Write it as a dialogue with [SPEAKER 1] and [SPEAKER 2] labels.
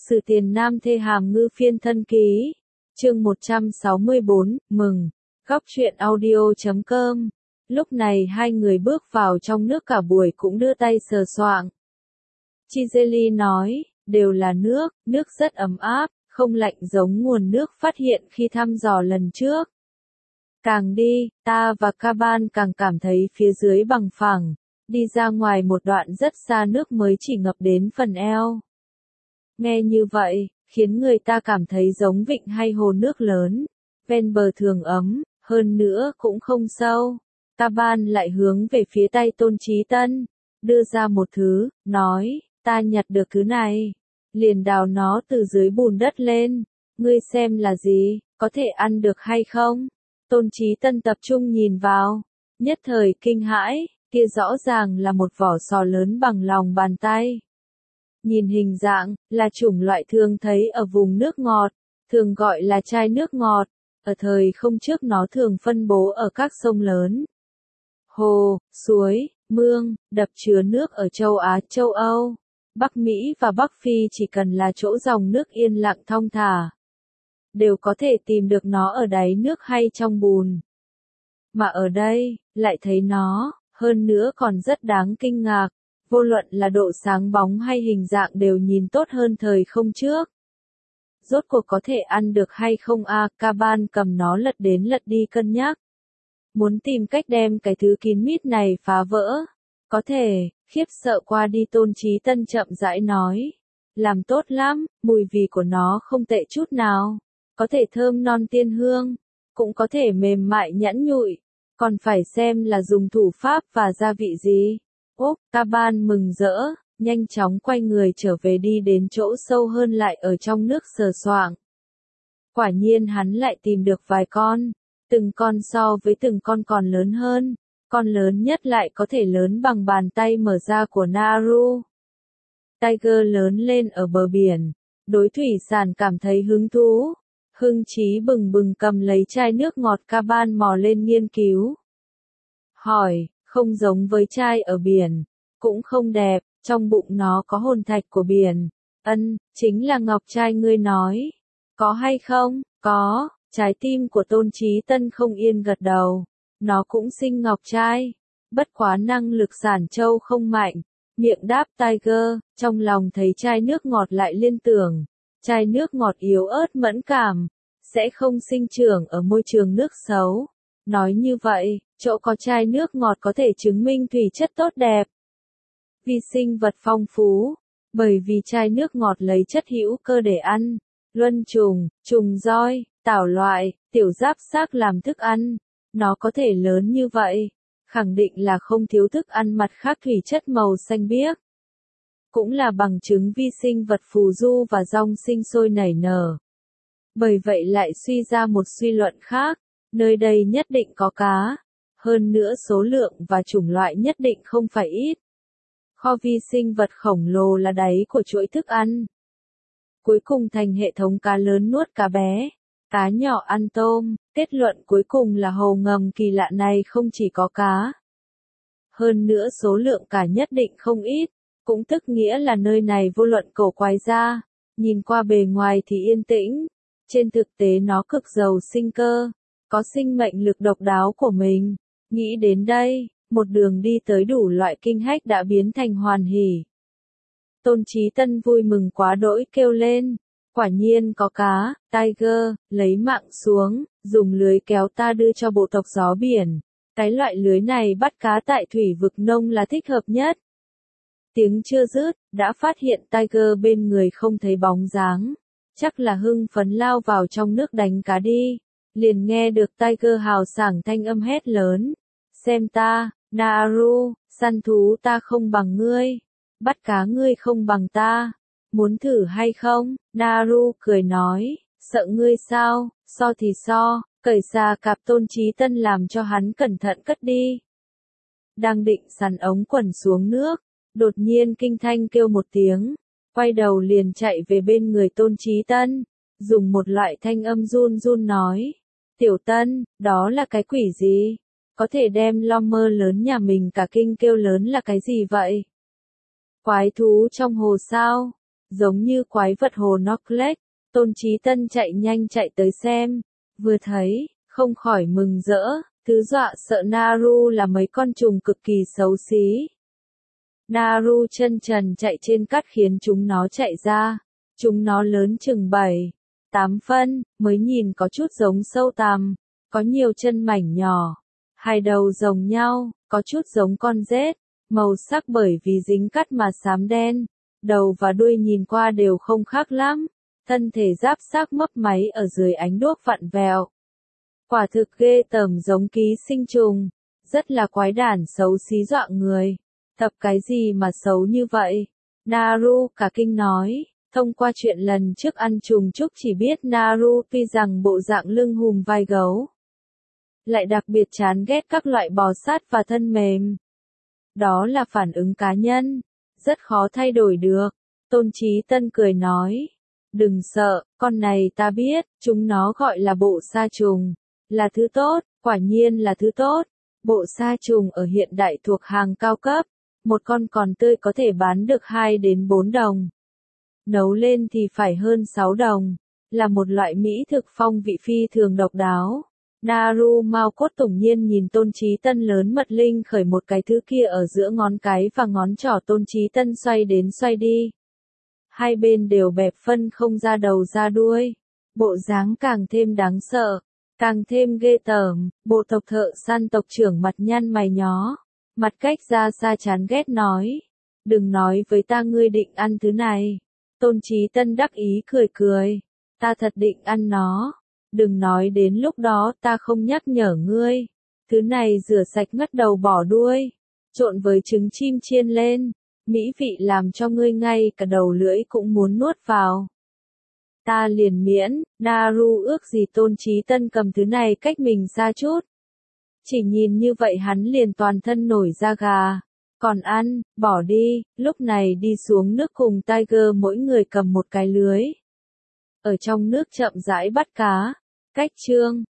[SPEAKER 1] Sử Tiền Nam Thê Hàm Ngư Phiên Thân Ký. Chương 164, mừng. Góc truyện audio.com. Lúc này hai người bước vào trong nước, cả buổi cũng đưa tay sờ soạng. Chizeli nói, đều là nước rất ấm áp, không lạnh giống nguồn nước phát hiện khi thăm dò lần trước. Càng đi, ta và Caban càng cảm thấy phía dưới bằng phẳng, đi ra ngoài một đoạn rất xa nước mới chỉ ngập đến phần eo. Nghe như vậy, khiến người ta cảm thấy giống vịnh hay hồ nước lớn, ven bờ thường ấm, hơn nữa cũng không sâu. Caban lại hướng về phía tay Tôn Chí Tân, đưa ra một thứ, nói, ta nhặt được thứ này, liền đào nó từ dưới bùn đất lên, ngươi xem là gì, có thể ăn được hay không? Tôn Chí Tân tập trung nhìn vào, nhất thời kinh hãi, kia rõ ràng là một vỏ sò lớn bằng lòng bàn tay. Nhìn hình dạng, là chủng loại thường thấy ở vùng nước ngọt, thường gọi là chai nước ngọt, ở thời không trước nó thường phân bố ở các sông lớn. Hồ, suối, mương, đập chứa nước ở châu Á, châu Âu, Bắc Mỹ và Bắc Phi chỉ cần là chỗ dòng nước yên lặng thong thả, đều có thể tìm được nó ở đáy nước hay trong bùn. Mà ở đây, lại thấy nó, hơn nữa còn rất đáng kinh ngạc, vô luận là độ sáng bóng hay hình dạng đều nhìn tốt hơn thời không trước. Rốt cuộc có thể ăn được hay không a? Caban cầm nó lật đến lật đi cân nhắc. Muốn tìm cách đem cái thứ kín mít này phá vỡ. Có thể, khiếp sợ qua đi Tôn Chí Tân chậm rãi nói. Làm tốt lắm, mùi vị của nó không tệ chút nào. Có thể thơm non tiên hương, cũng có thể mềm mại nhẵn nhụi. Còn phải xem là dùng thủ pháp và gia vị gì. Úc, Caban mừng rỡ, nhanh chóng quay người trở về đi đến chỗ sâu hơn lại ở trong nước sờ soạng. Quả nhiên hắn lại tìm được vài con, từng con so với từng con còn lớn hơn, con lớn nhất lại có thể lớn bằng bàn tay mở ra của Naru. Tiger lớn lên ở bờ biển, đối thủy sản cảm thấy hứng thú, hưng chí bừng bừng cầm lấy chai nước ngọt. Caban mò lên nghiên cứu. Hỏi, không giống với chai ở biển, cũng không đẹp, trong bụng nó có hồn thạch của biển. Chính là ngọc trai ngươi nói. Có hay không? Có, trái tim của Tôn Chí Tân không yên gật đầu. Nó cũng sinh ngọc trai, bất quá năng lực sản châu không mạnh. Miệng đáp Tiger, trong lòng thấy chai nước ngọt lại liên tưởng. Chai nước ngọt yếu ớt mẫn cảm, sẽ không sinh trưởng ở môi trường nước xấu. Nói như vậy, chỗ có chai nước ngọt có thể chứng minh thủy chất tốt đẹp. Vi sinh vật phong phú, bởi vì chai nước ngọt lấy chất hữu cơ để ăn. Luân trùng, trùng roi, tảo loại, tiểu giáp xác làm thức ăn. Nó có thể lớn như vậy, khẳng định là không thiếu thức ăn mặt khác thủy chất màu xanh biếc. Cũng là bằng chứng vi sinh vật phù du và rong sinh sôi nảy nở. Bởi vậy lại suy ra một suy luận khác, nơi đây nhất định có cá, hơn nữa số lượng và chủng loại nhất định không phải ít. Kho vi sinh vật khổng lồ là đáy của chuỗi thức ăn. Cuối cùng thành hệ thống cá lớn nuốt cá bé, cá nhỏ ăn tôm, kết luận cuối cùng là hồ ngầm kỳ lạ này không chỉ có cá. Hơn nữa số lượng cá nhất định không ít, cũng tức nghĩa là nơi này vô luận cổ quái ra, nhìn qua bề ngoài thì yên tĩnh, trên thực tế nó cực giàu sinh cơ, có sinh mệnh lực độc đáo của mình. Nghĩ đến đây, một đường đi tới đủ loại kinh hách đã biến thành hoàn hỉ. Tôn Chí Tân vui mừng quá đỗi kêu lên, quả nhiên có cá. Tiger, lấy mạng xuống, dùng lưới kéo ta đưa cho bộ tộc gió biển. Cái loại lưới này bắt cá tại thủy vực nông là thích hợp nhất. Tiếng chưa dứt, đã phát hiện Tiger bên người không thấy bóng dáng. Chắc là hưng phấn lao vào trong nước đánh cá đi. Liền nghe được Tiger hào sảng thanh âm hét lớn. Xem ta, Naru, săn thú ta không bằng ngươi. Bắt cá ngươi không bằng ta. Muốn thử hay không? Naru cười nói, sợ ngươi sao, so thì so, cởi xà cạp. Tôn Chí Tân làm cho hắn cẩn thận cất đi. Đang định sắn ống quần xuống nước, đột nhiên kinh thanh kêu một tiếng, quay đầu liền chạy về bên người Tôn Chí Tân, dùng một loại thanh âm run run nói, Tiểu Tân, đó là cái quỷ gì? Có thể đem long mơ lớn nhà mình cả kinh kêu lớn là cái gì vậy? Quái thú trong hồ sao? giống như quái vật hồ Norclec. Tôn Chí Tân chạy nhanh chạy tới xem, vừa thấy, không khỏi mừng rỡ, thứ dọa sợ Naru là mấy con trùng cực kỳ xấu xí. Naru chân trần chạy trên cát khiến chúng nó chạy ra, chúng nó lớn chừng 7, 8 phân, mới nhìn có chút giống sâu tằm, có nhiều chân mảnh nhỏ, hai đầu giống nhau, có chút giống con rết, màu sắc bởi vì dính cát mà xám đen, đầu và đuôi nhìn qua đều không khác lắm, thân thể giáp xác mấp máy ở dưới ánh đuốc vặn vẹo. Quả thực ghê tởm giống ký sinh trùng, rất là quái đản xấu xí dọa người. Tập cái gì mà xấu như vậy? Naru cả kinh nói, thông qua chuyện lần trước ăn trùng trúc chỉ biết Naru tuy rằng bộ dạng lưng hùm vai gấu, lại đặc biệt chán ghét các loại bò sát và thân mềm. Đó là phản ứng cá nhân, rất khó thay đổi được. Tôn Chí Tân cười nói, đừng sợ, con này ta biết, chúng nó gọi là bộ sa trùng, là thứ tốt, quả nhiên là thứ tốt. Bộ sa trùng ở hiện đại thuộc hàng cao cấp, một con còn tươi có thể bán được 2 đến 4 đồng. Nấu lên thì phải hơn 6 đồng, là một loại mỹ thực phong vị phi thường độc đáo. Naru Mao Cốt tủng nhiên nhìn Tôn Chí Tân lớn mật linh khởi một cái thứ kia ở giữa ngón cái và ngón trỏ Tôn Chí Tân xoay đến xoay đi. Hai bên đều bẹp phân không ra đầu ra đuôi. Bộ dáng càng thêm đáng sợ, càng thêm ghê tởm. Bộ tộc thợ săn tộc trưởng mặt nhăn mày nhó, mặt cách ra xa chán ghét nói, đừng nói với ta ngươi định ăn thứ này. Tôn Chí Tân đắc ý cười cười, ta thật định ăn nó. Đừng nói đến lúc đó ta không nhắc nhở ngươi. Thứ này rửa sạch mất đầu bỏ đuôi, trộn với trứng chim chiên lên, mỹ vị làm cho ngươi ngay cả đầu lưỡi cũng muốn nuốt vào. Ta liền miễn. Naru ước gì Tôn Chí Tân cầm thứ này cách mình xa chút. Chỉ nhìn như vậy hắn liền toàn thân nổi da gà. Còn ăn, bỏ đi. Lúc này đi xuống nước cùng Tiger mỗi người cầm một cái lưới. Ở trong nước chậm rãi bắt cá. Cách chương